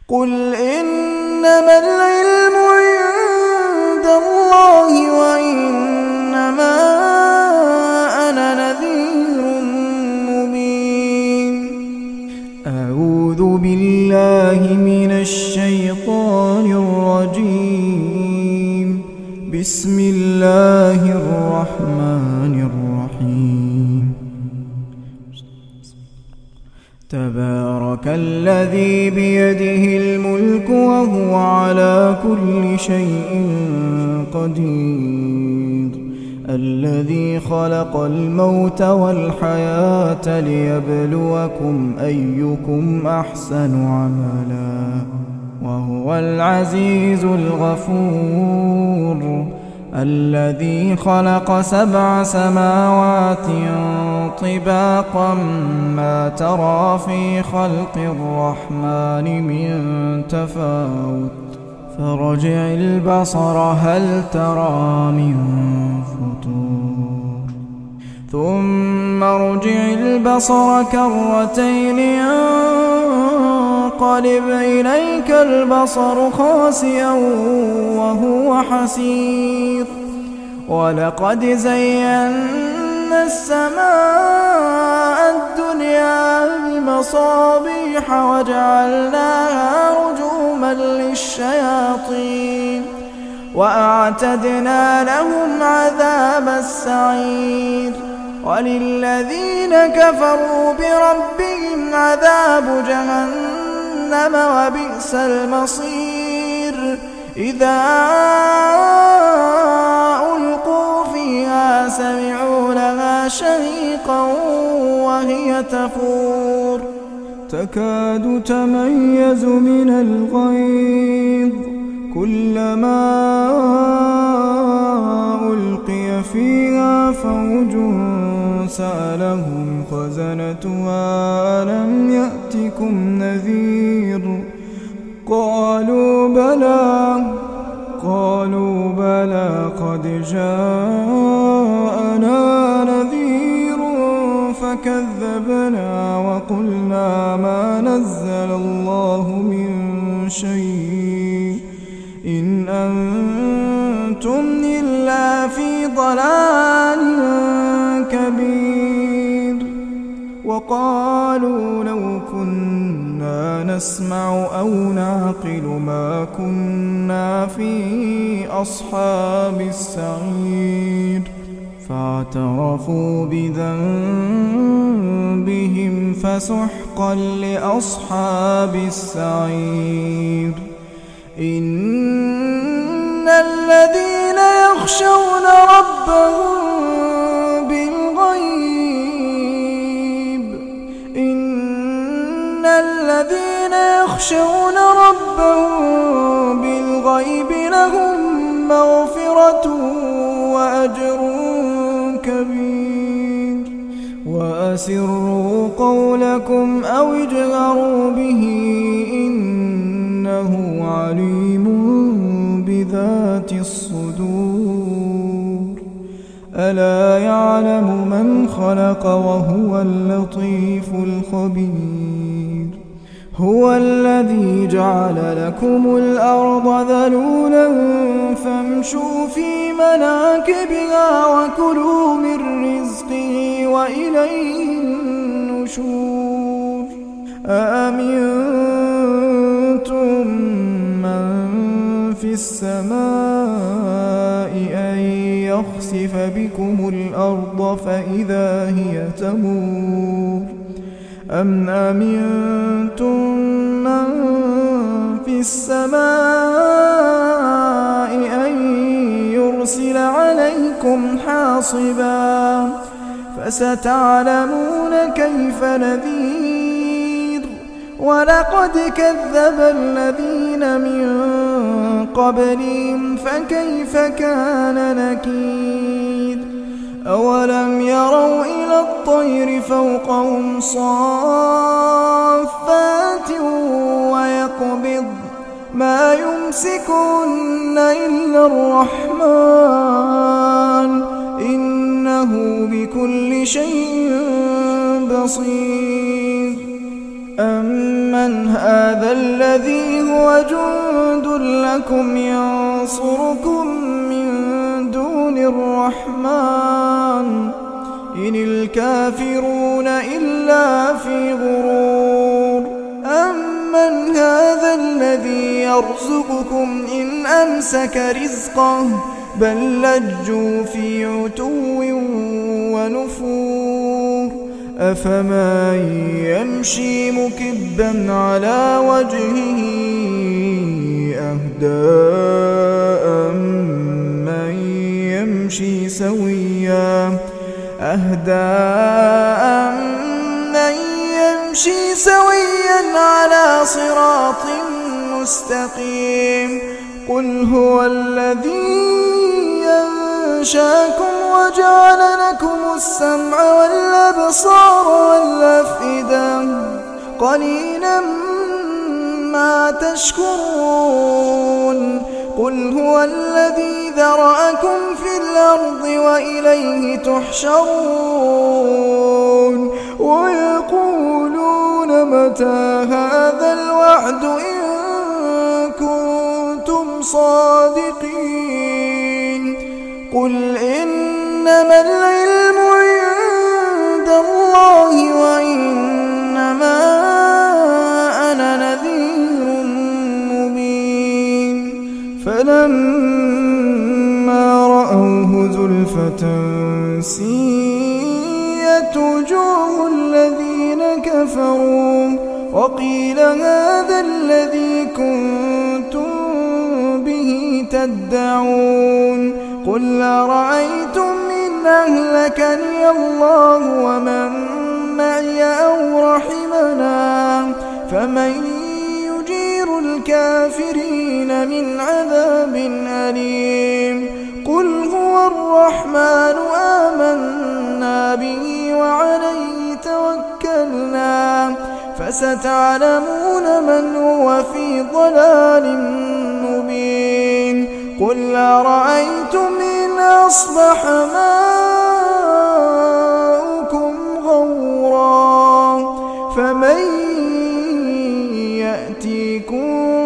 قل إنما العلم عند الله وإنما أنا نذير مبين. أعوذ بالله من الشيطان الرجيم. بسم الله الرحمن الرحيم. تبارك الذي بيده الملك وهو على كل شيء قدير. الذي خلق الموت والحياة ليبلوكم أيكم أحسن عملا وهو العزيز الغفور. الذي خلق 7 سماوات طباقا ما ترى في خلق الرحمن من تفاوت فرجع البصر هل ترى من فطور ثم ارجع البصر كرتين ينقلب إليك البصر خاسئا وهو حسير. ولقد زينا السماء الدنيا بمصابيح وجعلناها رجوما للشياطين وأعتدنا لهم عذاب السعير. وللذين كفروا بربهم عذاب جهنم وبئس المصير. إذا ألقوا فيها سمعوا لها شهيقا وهي تفور تكاد تميز من الغيظ كلما ألقي فيها فوج سألهم خزنتها ألم يأتكم نذير قالوا بلى قد جاءنا نذير فكذبنا وقلنا ما نزل الله من شيء إن أنتم إلا في ضلال كبير. وقالوا لو كنا نسمع أو نعقل ما كنا في أصحاب السعير فاعترفوا بذنبهم فسحقا لأصحاب السعير. إن الذين يخشون ربهم بالغيب لهم مغفرة وأجر كبير. وأسروا قولكم أو اجهروا به إنه عليم بذات الصدور. ألا يعلم من خلق وهو اللطيف الخبير. هو الذي جعل لكم الأرض ذلولا فامشوا في مناكبها وكلوا من رزقه وإليه النشور. أأمنتم من في السماء أن يخسف بكم الأرض فإذا هي تمور أم أمنتم من في السماء أن يرسل عليكم حاصبا فستعلمون كيف نذير. ولقد كذب الذين من قبلهم فكيف كان نكير. أولم يروا إلى الطير فوقهم صافات ويقبض ما يمسكن إلا الرحمن إنه بكل شيء بصير. أمن أَمَّنْ هَذَا الَّذِي هُوَ جُندٌ لَّكُمْ يَنصُرُكُم مِّن دُونِ الرَّحْمَٰنِ إِنِ الْكَافِرُونَ إِلَّا فِي غُرُورٍ أَمَّنْ هَذَا الَّذِي يَرْزُقُكُمْ إِنْ أَمْسَكَ رِزْقَهُ بَل لَّجُّوا فِي عُتُوٍّ وَنُفُورٍ أَفَمَن يَمْشِي مُكِبًّا عَلَىٰ وَجْهِهِ أَهْدَىٰ أَمَّن يَمْشِي سَوِيًّا عَلَىٰ صِرَاطٍ مُّسْتَقِيمٍ قُلْ هُوَ الَّذِي أَنشَأَكُمْ وَجَعَلَ لَكُمُ السَّمْعَ وَالْأَبْصَارَ وَالْأَفْئِدَةَ قَلِيلًا مَّا تَشْكُرُونَ قُلْ هُوَ الَّذِي ذَرَأَكُمْ فِي الْأَرْضِ وَإِلَيْهِ تُحْشَرُونَ وَيَقُولُونَ مَتَىٰ هَٰذَا الْوَعْدُ إِن كُنتُمْ صَادِقِينَ قُلْ إِنَّمَا الْعِلْمُ عِندَ اللَّهِ وَإِنَّمَا أَنَا نَذِيرٌ مُّبِينٌ فَلَمَّا رَأَوْهُ زُلْفَةً سِيئَتْ وُجُوهُ الَّذِينَ كَفَرُوا وَقِيلَ هَٰذَا الَّذِي كُنتُم بِهِ تَدَّعُونَ قُلْ أَرَأَيْتُمْ إِنْ أَهْلَكَنِيَ اللَّهُ وَمَن مَّعِيَ أَوْ رَحِمَنَا فَمَن يُجِيرُ الْكَافِرِينَ مِنْ عَذَابٍ أَلِيمٍ قُلْ هُوَ الرَّحْمَٰنُ آمَنَّا بِهِ وَعَلَيْهِ تَوَكَّلْنَا فَسَتَعْلَمُونَ مَنْ هُوَ فِي ضَلَالٍ مُّبِينٍ قُلْ أَرَأَيْتُمْ إِنْ أَصْبَحَ مَاؤُكُمْ غَوْرًا فَمَن يَأْتِيكُم